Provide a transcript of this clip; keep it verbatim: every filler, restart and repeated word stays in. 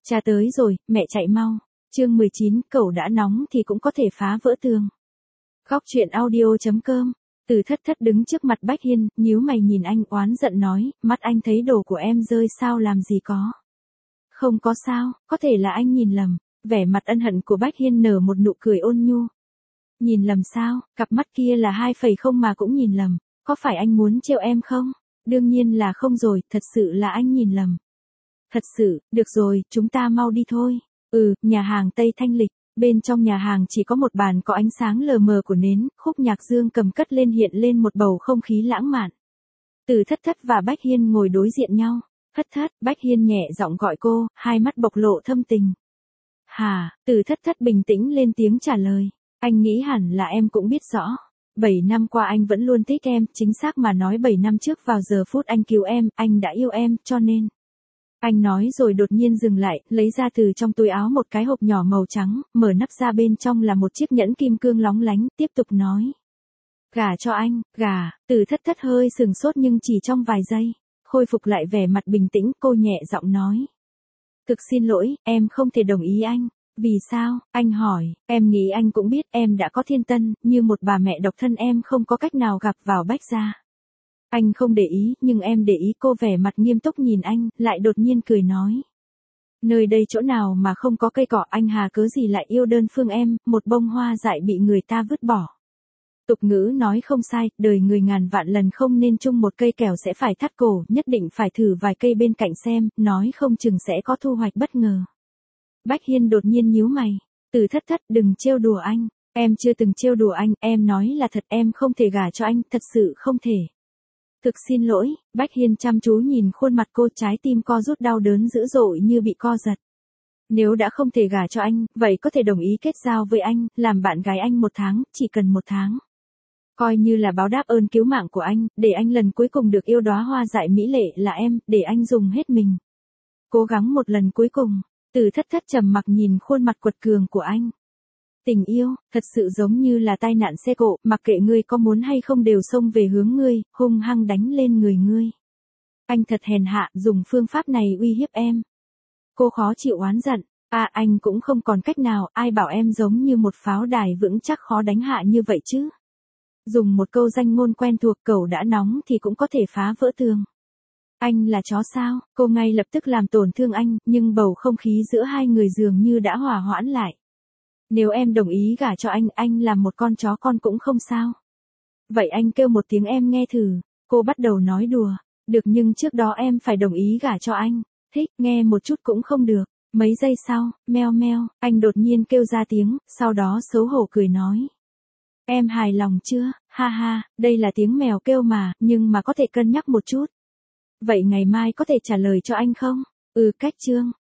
Cha tới rồi, mẹ chạy mau. Chương mười chín, cẩu đã nóng thì cũng có thể phá vỡ tường. Góc truyện audio chấm com. Từ Thất Thất đứng trước mặt Bách Hiên, nhíu mày nhìn anh oán giận nói, mắt anh thấy đồ của em rơi sao làm gì có. Không có sao, có thể là anh nhìn lầm. Vẻ mặt ân hận của Bách Hiên nở một nụ cười ôn nhu. Nhìn lầm sao, cặp mắt kia là hai phẩy không mà cũng nhìn lầm. Có phải anh muốn trêu em không? Đương nhiên là không rồi, thật sự là anh nhìn lầm. Thật sự, được rồi, chúng ta mau đi thôi. Ừ, nhà hàng Tây Thanh Lịch. Bên trong nhà hàng chỉ có một bàn có ánh sáng lờ mờ của nến, khúc nhạc dương cầm cất lên hiện lên một bầu không khí lãng mạn. Từ Thất Thất và Bách Hiên ngồi đối diện nhau. Thất Thất, Bách Hiên nhẹ giọng gọi cô, hai mắt bộc lộ thâm tình. Hà, Từ Thất Thất bình tĩnh lên tiếng trả lời. Anh nghĩ hẳn là em cũng biết rõ. Bảy năm qua anh vẫn luôn thích em, chính xác mà nói bảy năm trước vào giờ phút anh cứu em, anh đã yêu em, cho nên. Anh nói rồi đột nhiên dừng lại, lấy ra từ trong túi áo một cái hộp nhỏ màu trắng, mở nắp ra bên trong là một chiếc nhẫn kim cương lóng lánh, tiếp tục nói. Gả cho anh, gả, Từ Thất Thất hơi sừng sốt nhưng chỉ trong vài giây, khôi phục lại vẻ mặt bình tĩnh, cô nhẹ giọng nói. Thực xin lỗi, em không thể đồng ý anh. Vì sao, anh hỏi, em nghĩ anh cũng biết em đã có thiên tân, như một bà mẹ độc thân em không có cách nào gặp vào Bách gia. Anh không để ý, nhưng em để ý. Cô vẻ mặt nghiêm túc nhìn anh, lại đột nhiên cười nói. Nơi đây chỗ nào mà không có cây cỏ, anh hà cớ gì lại yêu đơn phương em, một bông hoa dại bị người ta vứt bỏ. Tục ngữ nói không sai, đời người ngàn vạn lần không nên chung một cây kẻo sẽ phải thắt cổ, nhất định phải thử vài cây bên cạnh xem, nói không chừng sẽ có thu hoạch bất ngờ. Bách Hiên đột nhiên nhíu mày. Từ Thất Thất, đừng trêu đùa anh, em chưa từng trêu đùa anh, em nói là thật, em không thể gả cho anh, thật sự không thể. Thực xin lỗi, Bách Hiên chăm chú nhìn khuôn mặt cô, trái tim co rút đau đớn dữ dội như bị co giật. Nếu đã không thể gả cho anh, vậy có thể đồng ý kết giao với anh, làm bạn gái anh một tháng, chỉ cần một tháng. Coi như là báo đáp ơn cứu mạng của anh, để anh lần cuối cùng được yêu đóa hoa dại mỹ lệ là em, để anh dùng hết mình. Cố gắng một lần cuối cùng. Từ Thất Thất trầm mặc nhìn khuôn mặt quật cường của anh. Tình yêu, thật sự giống như là tai nạn xe cộ, mặc kệ ngươi có muốn hay không đều xông về hướng ngươi, hung hăng đánh lên người ngươi. Anh thật hèn hạ, dùng phương pháp này uy hiếp em. Cô khó chịu oán giận, à anh cũng không còn cách nào, ai bảo em giống như một pháo đài vững chắc khó đánh hạ như vậy chứ. Dùng một câu danh ngôn quen thuộc, cẩu đã nóng thì cũng có thể phá vỡ tường. Anh là chó sao? Cô ngay lập tức làm tổn thương anh, nhưng bầu không khí giữa hai người dường như đã hòa hoãn lại. Nếu em đồng ý gả cho anh, anh làm một con chó con cũng không sao. Vậy anh kêu một tiếng em nghe thử. Cô bắt đầu nói đùa. Được, nhưng trước đó em phải đồng ý gả cho anh. Thích, nghe một chút cũng không được. Mấy giây sau, meo meo, anh đột nhiên kêu ra tiếng, sau đó xấu hổ cười nói. Em hài lòng chưa? Ha ha, đây là tiếng mèo kêu mà, nhưng mà có thể cân nhắc một chút. Vậy ngày mai có thể trả lời cho anh không? Ừ, cách chương.